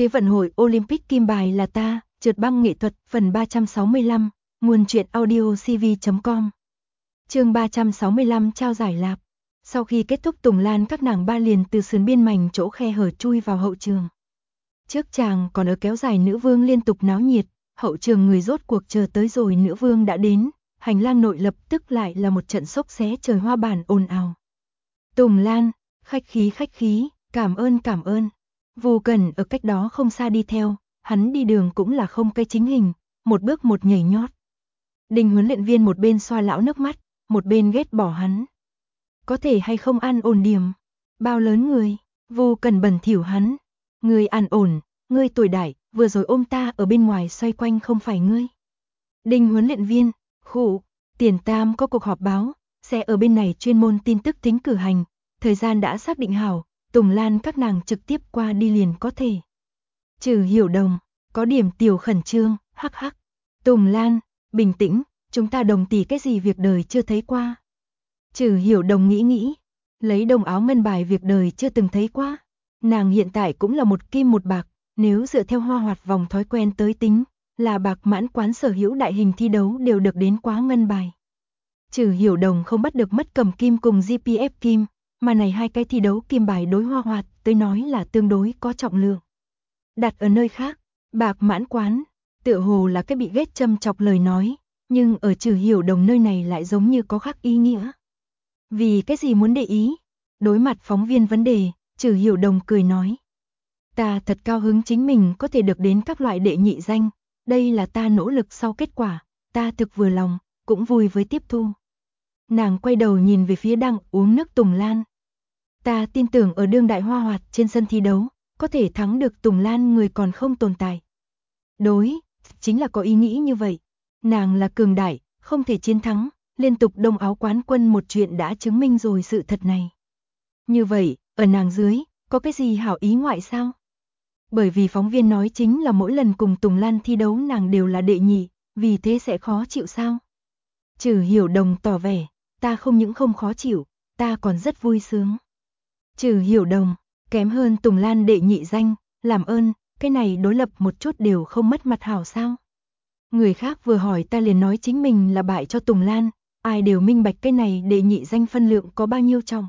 Thế vận hội Olympic kim bài là ta, trượt băng nghệ thuật, phần 365, nguồn truyện audio cv.com. Chương 365 trao giải lạp. Sau khi kết thúc Tùng Lan các nàng ba liền từ sườn biên mảnh chỗ khe hở chui vào hậu trường. Trước chàng còn ở kéo dài nữ vương liên tục náo nhiệt, hậu trường người rốt cuộc chờ tới rồi, nữ vương đã đến, hành lang nội lập tức lại là một trận xốc xé trời hoa bản ồn ào. Tùng Lan, khách khí, cảm ơn. Vô Cần ở cách đó không xa đi theo, hắn đi đường cũng là không cây chính hình, một bước một nhảy nhót. Đình huấn luyện viên một bên xoa lão nước mắt, một bên ghét bỏ hắn. Có thể hay không an ổn điểm, bao lớn người, Vô Cần bẩn thỉu hắn. Người an ổn, ngươi tuổi đại, vừa rồi ôm ta ở bên ngoài xoay quanh không phải ngươi. Đình huấn luyện viên, khụ, Tiền Tam có cuộc họp báo, sẽ ở bên này chuyên môn tin tức tính cử hành, thời gian đã xác định hảo, Tùng Lan các nàng trực tiếp qua đi liền có thể. Trừ Hiểu Đồng, có điểm tiểu khẩn trương, hắc hắc. Tùng Lan, bình tĩnh, chúng ta đồng tỷ cái gì việc đời chưa thấy qua. Trừ Hiểu Đồng nghĩ, lấy đồng áo ngân bài việc đời chưa từng thấy qua. Nàng hiện tại cũng là một kim một bạc, nếu dựa theo hoa hoạt vòng thói quen tới tính, là bạc mãn quán sở hữu đại hình thi đấu đều được đến quá ngân bài. Trừ Hiểu Đồng không bắt được mất cầm kim cùng GPF kim, mà này hai cái thi đấu kim bài đối hoa hoạt tới nói là tương đối có trọng lượng. Đặt ở nơi khác, bạc mãn quán, tựa hồ là cái bị ghét châm chọc lời nói, nhưng ở Trừ Hiểu Đồng nơi này lại giống như có khác ý nghĩa. Vì cái gì muốn để ý? Đối mặt phóng viên vấn đề, Trừ Hiểu Đồng cười nói. Ta thật cao hứng chính mình có thể được đến các loại đệ nhị danh, đây là ta nỗ lực sau kết quả, ta thực vừa lòng, cũng vui với tiếp thu. Nàng quay đầu nhìn về phía đang uống nước Tùng Lan. Ta tin tưởng ở đương đại hoa hoạt trên sân thi đấu, có thể thắng được Tùng Lan người còn không tồn tại. Đối, chính là có ý nghĩ như vậy. Nàng là cường đại, không thể chiến thắng, liên tục đông áo quán quân một chuyện đã chứng minh rồi sự thật này. Như vậy, ở nàng dưới, có cái gì hảo ý ngoại sao? Bởi vì phóng viên nói chính là mỗi lần cùng Tùng Lan thi đấu nàng đều là đệ nhị, vì thế sẽ khó chịu sao? Trừ Hiểu Đồng tỏ vẻ, ta không những không khó chịu, ta còn rất vui sướng. Trừ Hiểu Đồng, kém hơn Tùng Lan đệ nhị danh, làm ơn, cái này đối lập một chút đều không mất mặt hảo sao? Người khác vừa hỏi ta liền nói chính mình là bại cho Tùng Lan, ai đều minh bạch cái này đệ nhị danh phân lượng có bao nhiêu trọng.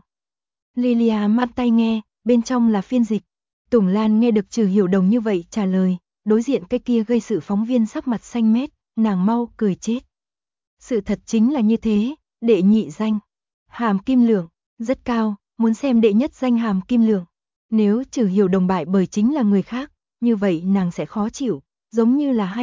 Lilia mang tay nghe, bên trong là phiên dịch. Tùng Lan nghe được Trừ Hiểu Đồng như vậy trả lời, đối diện cái kia gây sự phóng viên sắc mặt xanh mét, nàng mau cười chết. Sự thật chính là như thế, đệ nhị danh, hàm kim lượng, rất cao, muốn xem đệ nhất danh hàm kim lượng. Nếu Trừ Hiểu Đồng bại bởi chính là người khác, như vậy nàng sẽ khó chịu, giống như là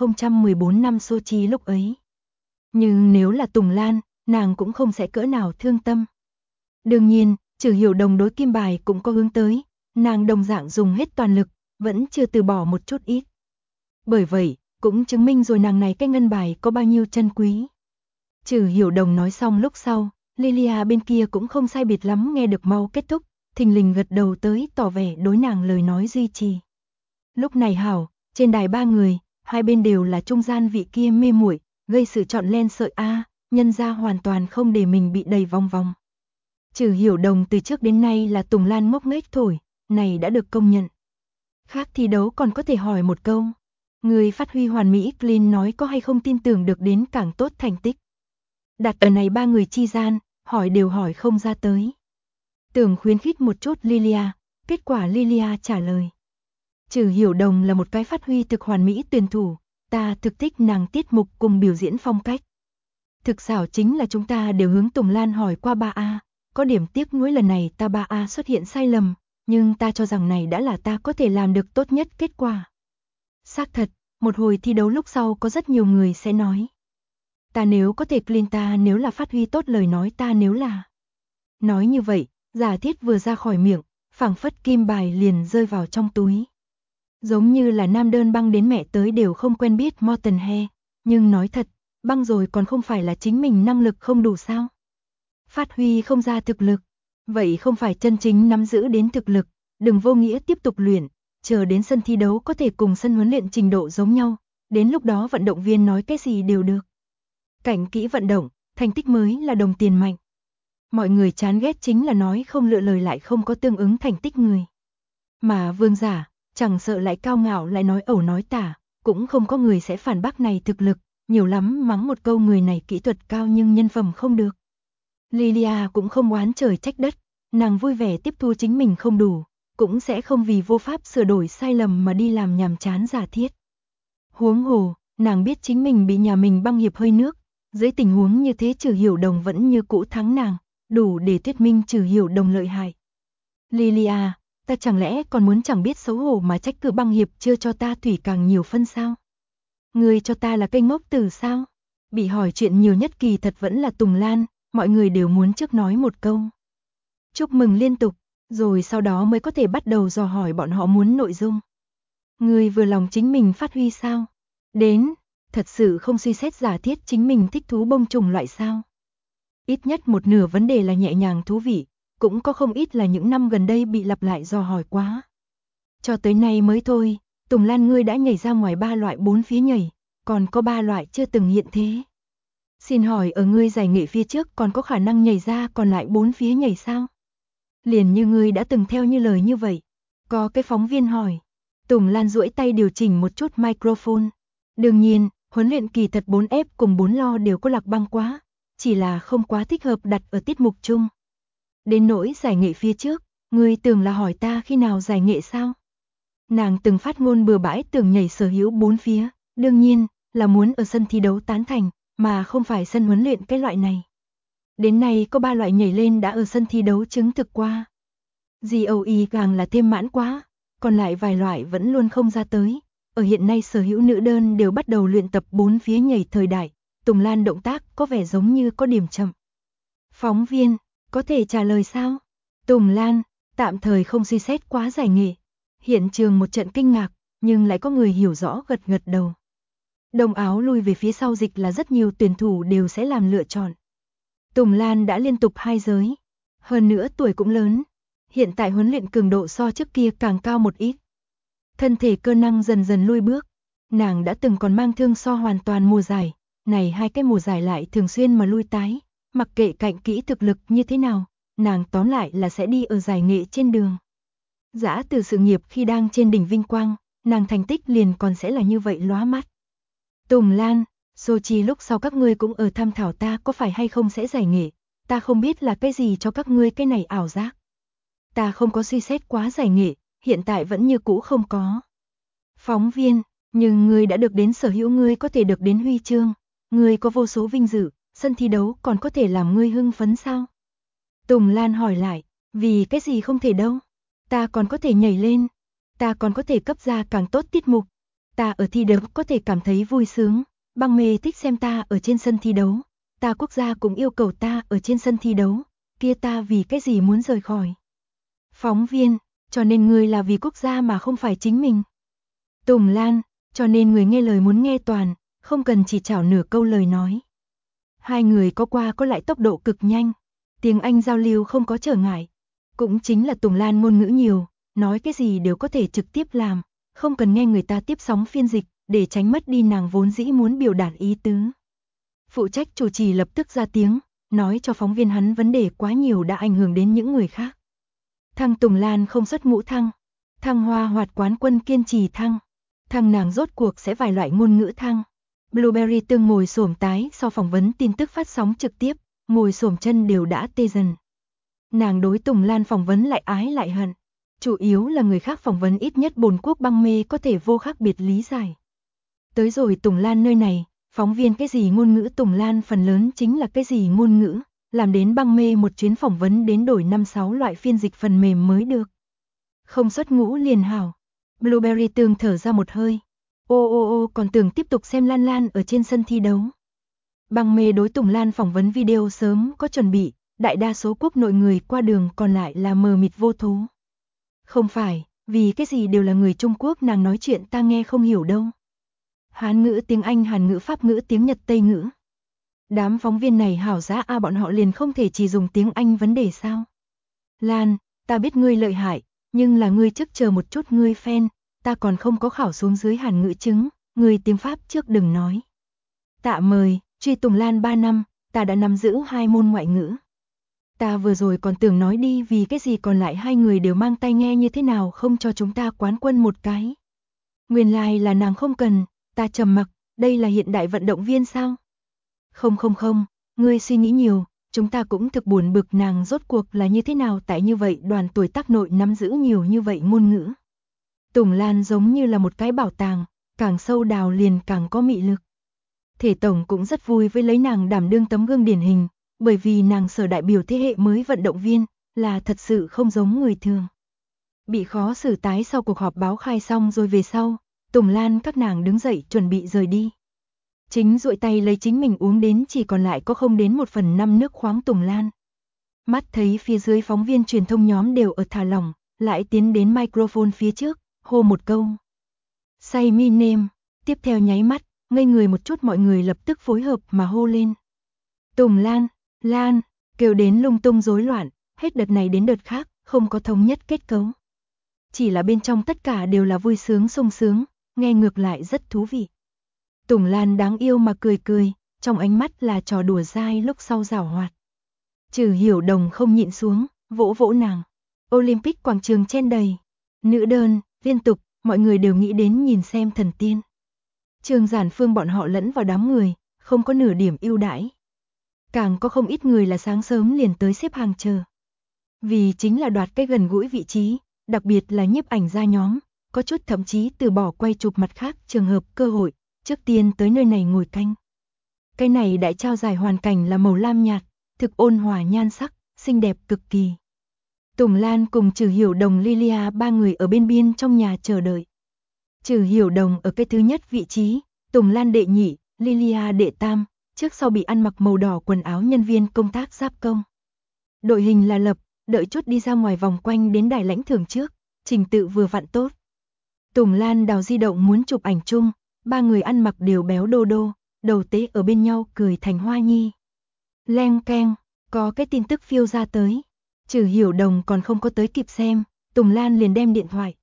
2014 năm Sochi lúc ấy. Nhưng nếu là Tùng Lan, nàng cũng không sẽ cỡ nào thương tâm. Đương nhiên, Trừ Hiểu Đồng đối kim bài cũng có hướng tới, nàng đồng dạng dùng hết toàn lực, vẫn chưa từ bỏ một chút ít. Bởi vậy, cũng chứng minh rồi nàng này cái ngân bài có bao nhiêu chân quý. Trừ Hiểu Đồng nói xong lúc sau, Lilia bên kia cũng không sai biệt lắm nghe được mau kết thúc, thình lình gật đầu tới tỏ vẻ đối nàng lời nói duy trì. Lúc này hảo, trên đài ba người, hai bên đều là trung gian vị kia mê muội, gây sự chọn len sợi nhân ra hoàn toàn không để mình bị đầy vòng vòng. Trừ Hiểu Đồng từ trước đến nay là Tùng Lan ngốc nghếch thổi, này đã được công nhận. Khác thi đấu còn có thể hỏi một câu. Người phát huy hoàn mỹ clean nói có hay không tin tưởng được đến càng tốt thành tích. Đặt ở này ba người chi gian, hỏi đều hỏi không ra tới. Tưởng khuyến khích một chút Lilia, kết quả Lilia trả lời. Trừ Hiểu Đồng là một cái phát huy thực hoàn mỹ tuyển thủ, ta thực thích nàng tiết mục cùng biểu diễn phong cách. Thực xảo chính là chúng ta đều hướng Tùng Lan hỏi qua 3A, có điểm tiếc nuối lần này ta 3A xuất hiện sai lầm, nhưng ta cho rằng này đã là ta có thể làm được tốt nhất kết quả. Xác thật, một hồi thi đấu lúc sau có rất nhiều người sẽ nói. Ta nếu có thể clean, ta nếu là phát huy tốt lời nói, ta nếu là. Nói như vậy, giả thiết vừa ra khỏi miệng, phảng phất kim bài liền rơi vào trong túi. Giống như là nam đơn băng đến mẹ tới đều không quen biết Morton He, nhưng nói thật, băng rồi còn không phải là chính mình năng lực không đủ sao? Phát huy không ra thực lực, vậy không phải chân chính nắm giữ đến thực lực, đừng vô nghĩa tiếp tục luyện, chờ đến sân thi đấu có thể cùng sân huấn luyện trình độ giống nhau, đến lúc đó vận động viên nói cái gì đều được. Cảnh kỹ vận động, thành tích mới là đồng tiền mạnh. Mọi người chán ghét chính là nói không lựa lời lại không có tương ứng thành tích người. Mà vương giả, chẳng sợ lại cao ngạo lại nói ẩu nói tả, cũng không có người sẽ phản bác này thực lực, nhiều lắm mắng một câu người này kỹ thuật cao nhưng nhân phẩm không được. Lilia cũng không oán trời trách đất, nàng vui vẻ tiếp thu chính mình không đủ, cũng sẽ không vì vô pháp sửa đổi sai lầm mà đi làm nhàm chán giả thiết. Huống hồ, nàng biết chính mình bị nhà mình băng hiệp hơi nước, dưới tình huống như thế Trừ Hiểu Đồng vẫn như cũ thắng nàng, đủ để thuyết minh Trừ Hiểu Đồng lợi hại. Lilia, ta chẳng lẽ còn muốn chẳng biết xấu hổ mà trách cứ băng hiệp chưa cho ta thủy càng nhiều phân sao? Người cho ta là cây ngốc tử sao? Bị hỏi chuyện nhiều nhất kỳ thật vẫn là Tùng Lan, mọi người đều muốn trước nói một câu. Chúc mừng liên tục, rồi sau đó mới có thể bắt đầu dò hỏi bọn họ muốn nội dung. Người vừa lòng chính mình phát huy sao? Đến, thật sự không suy xét giả thiết chính mình thích thú bông trùng loại sao? Ít nhất một nửa vấn đề là nhẹ nhàng thú vị, cũng có không ít là những năm gần đây bị lặp lại dò hỏi quá. Cho tới nay mới thôi, Tùng Lan ngươi đã nhảy ra ngoài 3 loại 4 phía nhảy, còn có 3 loại chưa từng hiện thế. Xin hỏi ở ngươi giải nghệ phía trước còn có khả năng nhảy ra còn lại 4 phía nhảy sao? Liền như ngươi đã từng theo như lời như vậy. Có cái phóng viên hỏi. Tùng Lan duỗi tay điều chỉnh một chút microphone. Đương nhiên, huấn luyện kỳ thật 4F cùng 4 lo đều có Lạc Băng quá, chỉ là không quá thích hợp đặt ở tiết mục chung. Đến nỗi giải nghệ phía trước, ngươi tưởng là hỏi ta khi nào giải nghệ sao? Nàng từng phát ngôn bừa bãi tưởng nhảy sở hữu 4 phía, đương nhiên là muốn ở sân thi đấu tán thành, mà không phải sân huấn luyện cái loại này. Đến nay có 3 loại nhảy lên đã ở sân thi đấu chứng thực qua. GOE càng là thêm mãn quá, còn lại vài loại vẫn luôn không ra tới. Ở hiện nay sở hữu nữ đơn đều bắt đầu luyện tập 4 phía nhảy thời đại, Tùng Lan động tác có vẻ giống như có điểm chậm. Phóng viên, có thể trả lời sao? Tùng Lan, tạm thời không suy xét quá giải nghệ. Hiện trường một trận kinh ngạc, nhưng lại có người hiểu rõ gật gật đầu. Đồng áo lui về phía sau dịch là rất nhiều tuyển thủ đều sẽ làm lựa chọn. Tùng Lan đã liên tục 2 giới, hơn nữa tuổi cũng lớn. Hiện tại huấn luyện cường độ so trước kia càng cao một ít. Thân thể cơ năng dần dần lui bước, nàng đã từng còn mang thương so hoàn toàn mùa giải, này 2 cái mùa giải lại thường xuyên mà lui tái, mặc kệ cạnh kỹ thực lực như thế nào, nàng tóm lại là sẽ đi ở giải nghệ trên đường. Dã từ sự nghiệp khi đang trên đỉnh vinh quang, nàng thành tích liền còn sẽ là như vậy lóa mắt. Tùng Lan, Sochi lúc sau các ngươi cũng ở tham thảo ta có phải hay không sẽ giải nghệ, ta không biết là cái gì cho các ngươi cái này ảo giác. Ta không có suy xét quá giải nghệ, hiện tại vẫn như cũ không có. Phóng viên, nhưng ngươi đã được đến sở hữu ngươi có thể được đến huy chương, ngươi có vô số vinh dự, sân thi đấu còn có thể làm ngươi hưng phấn sao? Tùng Lan hỏi lại, vì cái gì không thể đâu? Ta còn có thể nhảy lên, ta còn có thể cấp ra càng tốt tiết mục, ta ở thi đấu có thể cảm thấy vui sướng, băng mê thích xem ta ở trên sân thi đấu, ta quốc gia cũng yêu cầu ta ở trên sân thi đấu, kia ta vì cái gì muốn rời khỏi? Phóng viên, cho nên người là vì quốc gia mà không phải chính mình. Tùng Lan, cho nên người nghe lời muốn nghe toàn, không cần chỉ chảo nửa câu lời nói. Hai người có qua có lại tốc độ cực nhanh, tiếng Anh giao lưu không có trở ngại. Cũng chính là Tùng Lan ngôn ngữ nhiều, nói cái gì đều có thể trực tiếp làm, không cần nghe người ta tiếp sóng phiên dịch, để tránh mất đi nàng vốn dĩ muốn biểu đạt ý tứ. Phụ trách chủ trì lập tức ra tiếng, nói cho phóng viên hắn vấn đề quá nhiều đã ảnh hưởng đến những người khác. Thăng Tùng Lan không xuất ngũ thăng, thăng Hoa Hoạt quán quân kiên trì thăng, thăng nàng rốt cuộc sẽ vài loại ngôn ngữ thăng. Blueberry tương ngồi xổm tái sau phỏng vấn tin tức phát sóng trực tiếp, ngồi xổm chân đều đã tê dần. Nàng đối Tùng Lan phỏng vấn lại ái lại hận, chủ yếu là người khác phỏng vấn ít nhất bồn quốc băng mê có thể vô khác biệt lý giải. Tới rồi Tùng Lan nơi này, phóng viên cái gì ngôn ngữ Tùng Lan phần lớn chính là cái gì ngôn ngữ, làm đến băng mê một chuyến phỏng vấn đến đổi 5-6 loại phiên dịch phần mềm mới được. Không xuất ngũ liền hảo. Blueberry tương thở ra một hơi. Ô còn tưởng tiếp tục xem Lan Lan ở trên sân thi đấu. Băng mê đối Tùng Lan phỏng vấn video sớm có chuẩn bị, đại đa số quốc nội người qua đường còn lại là mờ mịt vô thố. Không phải, vì cái gì đều là người Trung Quốc nàng nói chuyện ta nghe không hiểu đâu. Hán ngữ tiếng Anh, Hàn ngữ, Pháp ngữ, tiếng Nhật, Tây ngữ. Đám phóng viên này hảo giá bọn họ liền không thể chỉ dùng tiếng Anh vấn đề sao? Lan, ta biết ngươi lợi hại, nhưng là ngươi trước chờ một chút ngươi fan, ta còn không có khảo xuống dưới Hàn ngữ chứng, ngươi tiếng Pháp trước đừng nói. Tạ mời, truy Tùng Lan 3 năm, ta đã nắm giữ 2 môn ngoại ngữ. Ta vừa rồi còn tưởng nói đi vì cái gì còn lại hai người đều mang tai nghe như thế nào không cho chúng ta quán quân một cái. Nguyên lai là nàng không cần, ta trầm mặc, đây là hiện đại vận động viên sao? Không, ngươi suy nghĩ nhiều, chúng ta cũng thực buồn bực nàng rốt cuộc là như thế nào tại như vậy đoàn tuổi tác nội nắm giữ nhiều như vậy ngôn ngữ. Tùng Lan giống như là một cái bảo tàng, càng sâu đào liền càng có mị lực. Thể tổng cũng rất vui với lấy nàng đảm đương tấm gương điển hình, bởi vì nàng sở đại biểu thế hệ mới vận động viên, là thật sự không giống người thường. Bị khó xử tái sau cuộc họp báo khai xong rồi về sau, Tùng Lan các nàng đứng dậy chuẩn bị rời đi. Chính duỗi tay lấy chính mình uống đến chỉ còn lại có không đến 1/5 nước khoáng Tùng Lan. Mắt thấy phía dưới phóng viên truyền thông nhóm đều ở thả lỏng, lại tiến đến microphone phía trước, hô một câu. Say me name, tiếp theo nháy mắt, ngây người một chút mọi người lập tức phối hợp mà hô lên. Tùng Lan, Lan, kêu đến lung tung rối loạn, hết đợt này đến đợt khác, không có thống nhất kết cấu. Chỉ là bên trong tất cả đều là vui sướng sung sướng, nghe ngược lại rất thú vị. Tùng Lan đáng yêu mà cười, trong ánh mắt là trò đùa dai lúc sau giảo hoạt. Trừ Hiểu Đồng không nhịn xuống, vỗ vỗ nàng. Olympic quảng trường chen đầy. Nữ đơn, liên tục, mọi người đều nghĩ đến nhìn xem thần tiên. Trương Giản Phương bọn họ lẫn vào đám người, không có nửa điểm ưu đãi. Càng có không ít người là sáng sớm liền tới xếp hàng chờ. Vì chính là đoạt cái gần gũi vị trí, đặc biệt là nhiếp ảnh gia nhóm, có chút thậm chí từ bỏ quay chụp mặt khác trường hợp cơ hội, trước tiên tới nơi này ngồi canh. Cái này đại trao giải hoàn cảnh là màu lam nhạt, thực ôn hòa nhan sắc, xinh đẹp cực kỳ. Tùng Lan cùng Trừ Hiểu Đồng Lilia ba người ở bên biên trong nhà chờ đợi. Trừ Hiểu Đồng ở cái thứ nhất vị trí, Tùng Lan đệ nhị, Lilia đệ tam, trước sau bị ăn mặc màu đỏ quần áo nhân viên công tác giáp công. Đội hình là lập, đợi chút đi ra ngoài vòng quanh đến đài lãnh thưởng trước, trình tự vừa vặn tốt. Tùng Lan đào di động muốn chụp ảnh chung, ba người ăn mặc đều béo đô đô, đầu tế ở bên nhau cười thành hoa nhi. Leng keng, có cái tin tức phiêu ra tới. Trừ Hiểu Đồng còn không có tới kịp xem, Tùng Lan liền đem điện thoại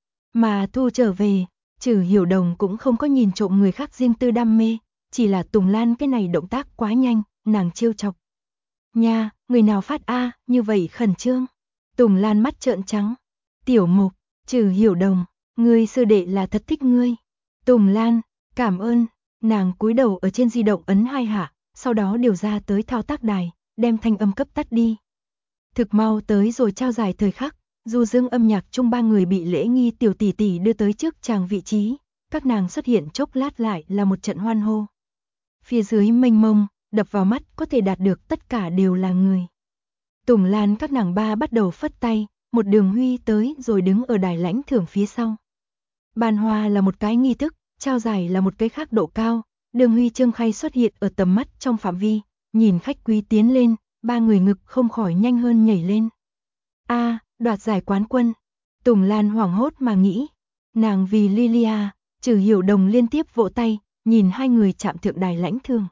mà thu trở về. Trừ Hiểu Đồng cũng không có nhìn trộm người khác riêng tư đam mê, chỉ là Tùng Lan cái này động tác quá nhanh, nàng trêu chọc. Nha, người nào phát a, như vậy khẩn trương. Tùng Lan mắt trợn trắng. Tiểu Mục, Trừ Hiểu Đồng, ngươi sư đệ là thật thích ngươi. Tùng Lan, cảm ơn. Nàng cúi đầu ở trên di động ấn 2 hạ, sau đó điều ra tới thao tác đài, đem thanh âm cấp tắt đi. Thực mau tới rồi trao giải thời khắc, du dương âm nhạc chung ba người bị lễ nghi tiểu tỷ tỷ đưa tới trước chàng vị trí, các nàng xuất hiện chốc lát lại là một trận hoan hô. Phía dưới mênh mông, đập vào mắt có thể đạt được tất cả đều là người. Tùng Lan các nàng ba bắt đầu phất tay, một đường huy tới rồi đứng ở đài lãnh thưởng phía sau. Ban hoa là một cái nghi thức, trao giải là một cái khác độ cao, đường huy chương khay xuất hiện ở tầm mắt trong phạm vi, nhìn khách quý tiến lên, ba người ngực không khỏi nhanh hơn nhảy lên. A, đoạt giải quán quân. Tùng Lan hoảng hốt mà nghĩ, nàng vì Lilia, Trừ Hiểu Đồng liên tiếp vỗ tay, nhìn hai người chạm thượng đài lãnh thưởng.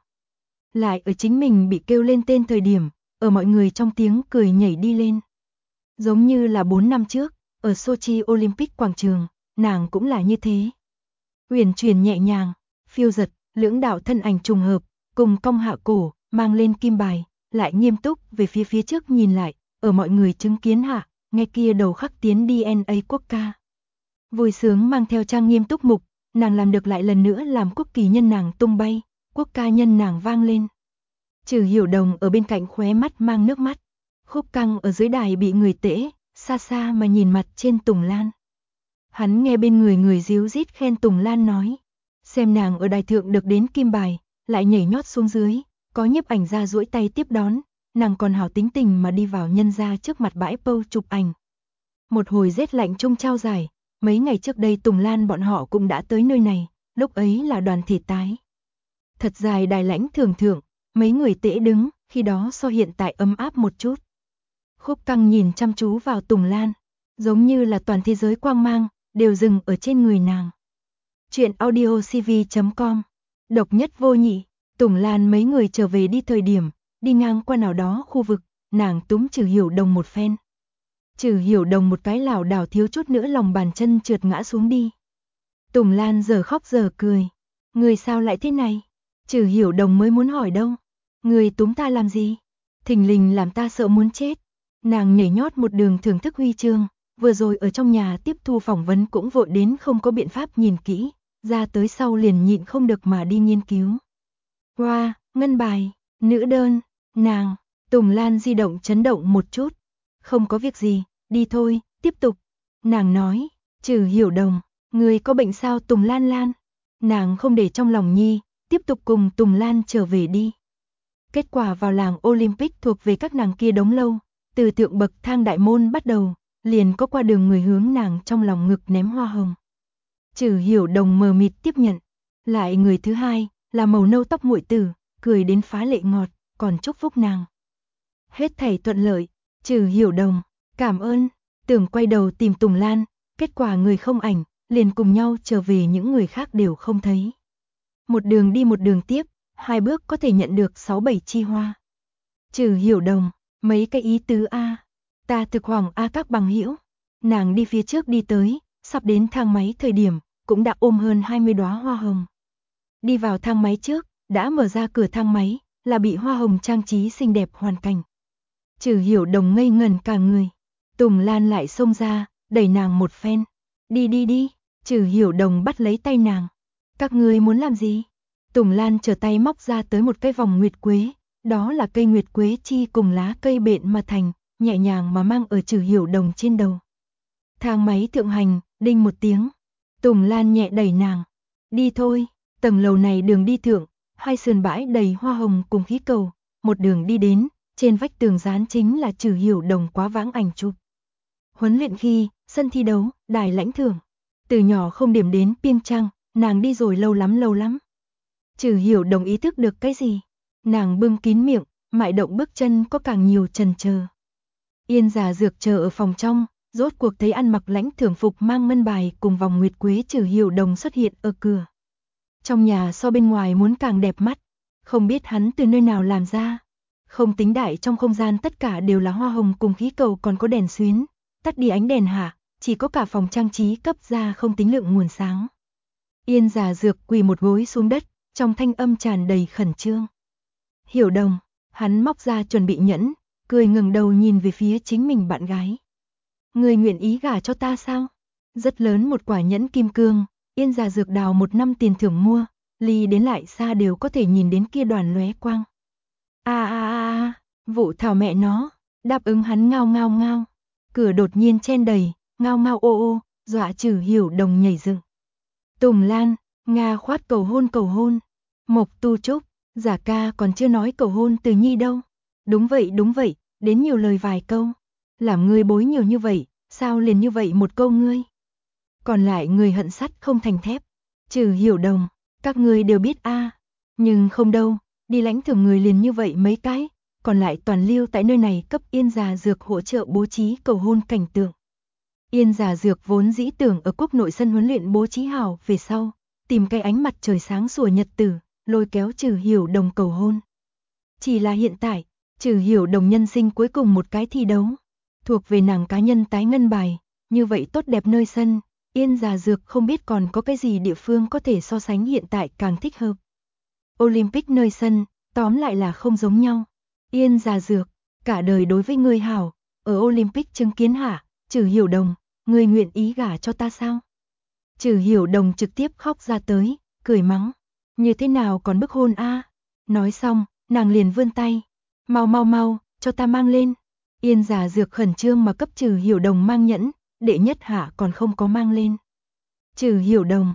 Lại ở chính mình bị kêu lên tên thời điểm, ở mọi người trong tiếng cười nhảy đi lên. Giống như là 4 năm trước, ở Sochi Olympic quảng trường, nàng cũng là như thế. Huyền chuyển nhẹ nhàng, phiêu giật, lưỡng đạo thân ảnh trùng hợp, cùng cong hạ cổ, mang lên kim bài, lại nghiêm túc về phía trước nhìn lại, ở mọi người chứng kiến hạ, nghe kia đầu khắc tiến DNA quốc ca. Vui sướng mang theo trang nghiêm túc mục, nàng làm được lại lần nữa làm quốc kỳ nhân nàng tung bay, quốc ca nhân nàng vang lên. Trừ Hiểu Đồng ở bên cạnh khóe mắt mang nước mắt, Khúc Căng ở dưới đài bị người tễ, xa xa mà nhìn mặt trên Tùng Lan. Hắn nghe bên người díu rít khen Tùng Lan nói, xem nàng ở đài thượng được đến kim bài, lại nhảy nhót xuống dưới, có nhiếp ảnh ra duỗi tay tiếp đón, nàng còn hảo tính tình mà đi vào nhân ra trước mặt bãi pâu chụp ảnh. Một hồi rét lạnh chung trao giải, mấy ngày trước đây Tùng Lan bọn họ cũng đã tới nơi này, lúc ấy là đoàn thể tái. Thật dài đài lãnh thưởng thượng, mấy người tễ đứng, khi đó so hiện tại ấm áp một chút. Khúc Căng nhìn chăm chú vào Tùng Lan, giống như là toàn thế giới quang mang, đều dừng ở trên người nàng. Chuyện audiocv.com, độc nhất vô nhị. Tùng Lan mấy người trở về đi thời điểm, đi ngang qua nào đó khu vực, nàng túm Trừ Hiểu Đồng một phen. Trừ Hiểu Đồng một cái lảo đảo thiếu chút nữa lòng bàn chân trượt ngã xuống đi. Tùng Lan giờ khóc giờ cười. Người sao lại thế này? Trừ Hiểu Đồng mới muốn hỏi đâu. Người túm ta làm gì? thình lình làm ta sợ muốn chết. Nàng nhảy nhót một đường thưởng thức huy chương, vừa rồi ở trong nhà tiếp thu phỏng vấn cũng vội đến không có biện pháp nhìn kỹ, ra tới sau liền nhịn không được mà đi nghiên cứu. Wow, ngân bài, nữ đơn, nàng, Tùng Lan di động chấn động một chút. Không có việc gì, đi thôi, tiếp tục. Nàng nói, Trừ Hiểu Đồng, người có bệnh sao Tùng Lan Lan? Nàng không để trong lòng nhi, tiếp tục cùng Tùng Lan trở về đi. Kết quả vào làng Olympic thuộc về các nàng kia đống lâu, từ thượng bậc thang đại môn bắt đầu, liền có qua đường người hướng nàng trong lòng ngực ném hoa hồng. Trừ Hiểu Đồng mờ mịt tiếp nhận, lại người thứ hai, là màu nâu tóc muội tử, cười đến phá lệ ngọt, còn chúc phúc nàng. Hết thảy thuận lợi, Trừ Hiểu Đồng, cảm ơn, tưởng quay đầu tìm Tùng Lan, kết quả người không ảnh, liền cùng nhau trở về những người khác đều không thấy. Một đường đi một đường tiếp, 2 bước có thể nhận được 6-7 chi hoa. Trừ Hiểu Đồng, mấy cái ý tứ a, ta thực hoàng a các bằng hữu. Nàng đi phía trước đi tới, sắp đến thang máy thời điểm, cũng đã ôm hơn 20 đóa hoa hồng. Đi vào thang máy trước, đã mở ra cửa thang máy, là bị hoa hồng trang trí xinh đẹp hoàn cảnh. Trừ Hiểu Đồng ngây ngẩn cả người. Tùng Lan lại xông ra, đẩy nàng một phen. Đi đi đi, Trừ Hiểu Đồng bắt lấy tay nàng. Các ngươi muốn làm gì? Tùng Lan trở tay móc ra tới một cây vòng nguyệt quế, đó là cây nguyệt quế chi cùng lá cây bện mà thành, nhẹ nhàng mà mang ở Trừ Hiểu Đồng trên đầu. Thang máy thượng hành, đinh một tiếng. Tùng Lan nhẹ đẩy nàng. Đi thôi, tầng lầu này đường đi thượng, 2 sườn bãi đầy hoa hồng cùng khí cầu, một đường đi đến, trên vách tường dán chính là Trừ Hiểu Đồng quá vãng ảnh chụp. Huấn luyện khi, sân thi đấu, đài lãnh thưởng. Từ nhỏ không điểm đến Piêng Trăng, nàng đi rồi lâu lắm. Trừ Hiểu Đồng ý thức được cái gì? Nàng bưng kín miệng, mại động bước chân có càng nhiều chần chờ. Yên Giả Dược chờ ở phòng trong, rốt cuộc thấy ăn mặc lãnh thưởng phục mang ngân bài cùng vòng nguyệt quế Trừ Hiểu Đồng xuất hiện ở cửa. Trong nhà so bên ngoài muốn càng đẹp mắt, không biết hắn từ nơi nào làm ra. Không tính đại trong không gian tất cả đều là hoa hồng cùng khí cầu còn có đèn xuyến, tắt đi ánh đèn hạ, chỉ có cả phòng trang trí cấp ra không tính lượng nguồn sáng. Yên Giả Dược quỳ một gối xuống đất, trong thanh âm tràn đầy khẩn trương. Hiểu Đồng, hắn móc ra chuẩn bị nhẫn, cười ngẩng đầu nhìn về phía chính mình bạn gái. Người nguyện ý gả cho ta sao? Rất lớn một quả nhẫn kim cương, Yên Giả Dược đào 1 năm tiền thưởng mua, ly đến lại xa đều có thể nhìn đến kia đoàn lóe quang. Vụ thảo mẹ nó, đáp ứng hắn ngao ngao ngao. Cửa đột nhiên chen đầy, ngao ngao ô ô, dọa Trừ Hiểu Đồng nhảy dựng. Tùng Lan, Nga khoát cầu hôn. Mộc Tu Trúc, Giả ca còn chưa nói cầu hôn từ nhi đâu. Đúng vậy, đến nhiều lời vài câu. Làm ngươi bối nhiều như vậy, sao liền như vậy một câu ngươi? Còn lại người hận sắt không thành thép. Trừ Hiểu Đồng, các ngươi đều biết a, nhưng không đâu, đi lãnh thưởng người liền như vậy mấy cái, còn lại toàn lưu tại nơi này cấp Yên Giả Dược hỗ trợ bố trí cầu hôn cảnh tượng. Yên Giả Dược vốn dĩ tưởng ở quốc nội sân huấn luyện bố trí hảo về sau, tìm cái ánh mặt trời sáng sủa nhật tử, lôi kéo Trừ Hiểu Đồng cầu hôn. Chỉ là hiện tại, Trừ Hiểu Đồng nhân sinh cuối cùng một cái thi đấu, thuộc về nàng cá nhân tái ngân bài, như vậy tốt đẹp nơi sân, Yên Giả Dược không biết còn có cái gì địa phương có thể so sánh hiện tại càng thích hợp. Olympic nơi sân, tóm lại là không giống nhau. Yên Giả Dược, cả đời đối với ngươi hảo, ở Olympic chứng kiến hạ, Trừ Hiểu Đồng, ngươi nguyện ý gả cho ta sao? Trừ Hiểu Đồng trực tiếp khóc ra tới, cười mắng, như thế nào còn bức hôn a? Nói xong, nàng liền vươn tay, mau, cho ta mang lên. Yên Giả Dược khẩn trương mà cấp Trừ Hiểu Đồng mang nhẫn, đệ nhất hạ còn không có mang lên. Trừ Hiểu Đồng,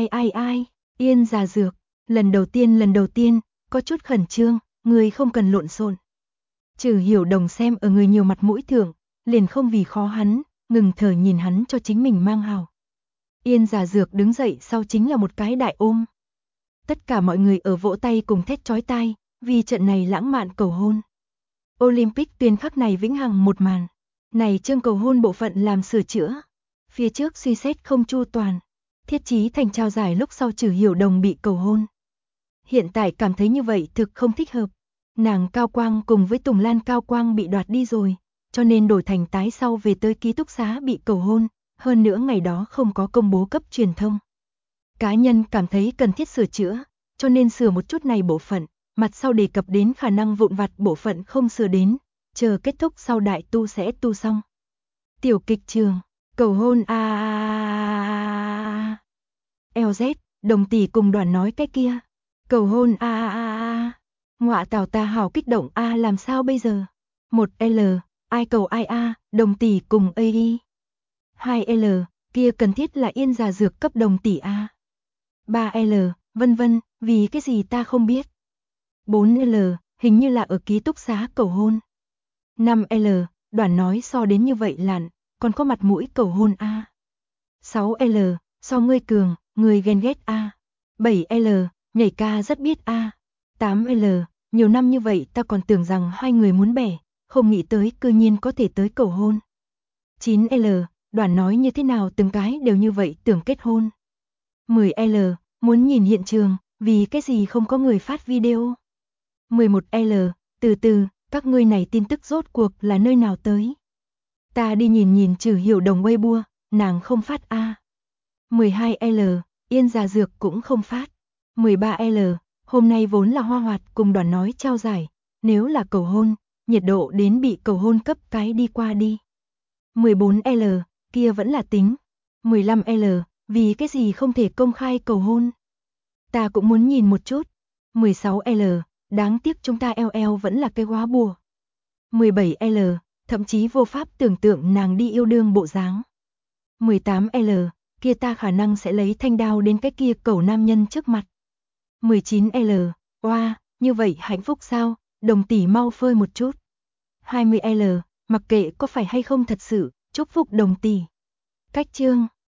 ai, Yên Giả Dược, lần đầu tiên, có chút khẩn trương, người không cần lộn xộn. Trừ Hiểu Đồng xem ở người nhiều mặt mũi thượng, liền không vì khó hắn, ngừng thở nhìn hắn cho chính mình mang hào. Yên Giả Dược đứng dậy sau chính là một cái đại ôm. Tất cả mọi người ở vỗ tay cùng thét chói tai, vì trận này lãng mạn cầu hôn. Olympic tuyên khắc này vĩnh hằng một màn. Này chương cầu hôn bộ phận làm sửa chữa. Phía trước suy xét không chu toàn. Thiết chí thành trao giải lúc sau Trừ Hiểu Đồng bị cầu hôn. Hiện tại cảm thấy như vậy thực không thích hợp. Nàng Cao Quang cùng với Tùng Lan Cao Quang bị đoạt đi rồi, cho nên đổi thành tái sau về tới ký túc xá bị cầu hôn, hơn nữa ngày đó không có công bố cấp truyền thông. Cá nhân cảm thấy cần thiết sửa chữa, cho nên sửa một chút này bộ phận, mặt sau đề cập đến khả năng vụn vặt bộ phận không sửa đến, chờ kết thúc sau đại tu sẽ tu xong. Tiểu kịch trường, cầu hôn LZ, đồng tỷ cùng Đoàn nói cái kia. Cầu hôn ngọa tào ta hào kích động làm sao bây giờ? 1L, ai cầu ai đồng tỷ cùng AI. 2L, kia cần thiết là Yên Già Dược cấp đồng tỷ 3L, vân vân, vì cái gì ta không biết. 4L, hình như là ở ký túc xá cầu hôn. 5L, Đoàn nói so đến như vậy lạn, còn có mặt mũi cầu hôn 6L, so ngươi cường, người ghen ghét 7L, nhảy ca rất biết 8L, nhiều năm như vậy ta còn tưởng rằng hai người muốn bẻ, không nghĩ tới cư nhiên có thể tới cầu hôn. 9L, Đoàn nói như thế nào từng cái đều như vậy tưởng kết hôn. 10L, muốn nhìn hiện trường, vì cái gì không có người phát video. 11L, từ từ, các ngươi này tin tức rốt cuộc là nơi nào tới. Ta đi nhìn Trử Hiểu Đồng Weibo, nàng không phát 12L, Yên Già Dược cũng không phát. 13L, hôm nay vốn là Hoa Hoạt cùng Đoàn nói trao giải, nếu là cầu hôn, nhiệt độ đến bị cầu hôn cấp cái đi qua đi. 14L, kia vẫn là tính. 15L, vì cái gì không thể công khai cầu hôn. Ta cũng muốn nhìn một chút. 16L, đáng tiếc chúng ta LL vẫn là cái góa bùa. 17L, thậm chí vô pháp tưởng tượng nàng đi yêu đương bộ dáng. 18L, kia ta khả năng sẽ lấy thanh đao đến cái kia cẩu nam nhân trước mặt. 19L, oa, như vậy hạnh phúc sao, đồng tỷ mau phơi một chút. 20L, mặc kệ có phải hay không thật sự, chúc phúc đồng tỷ. Cách chương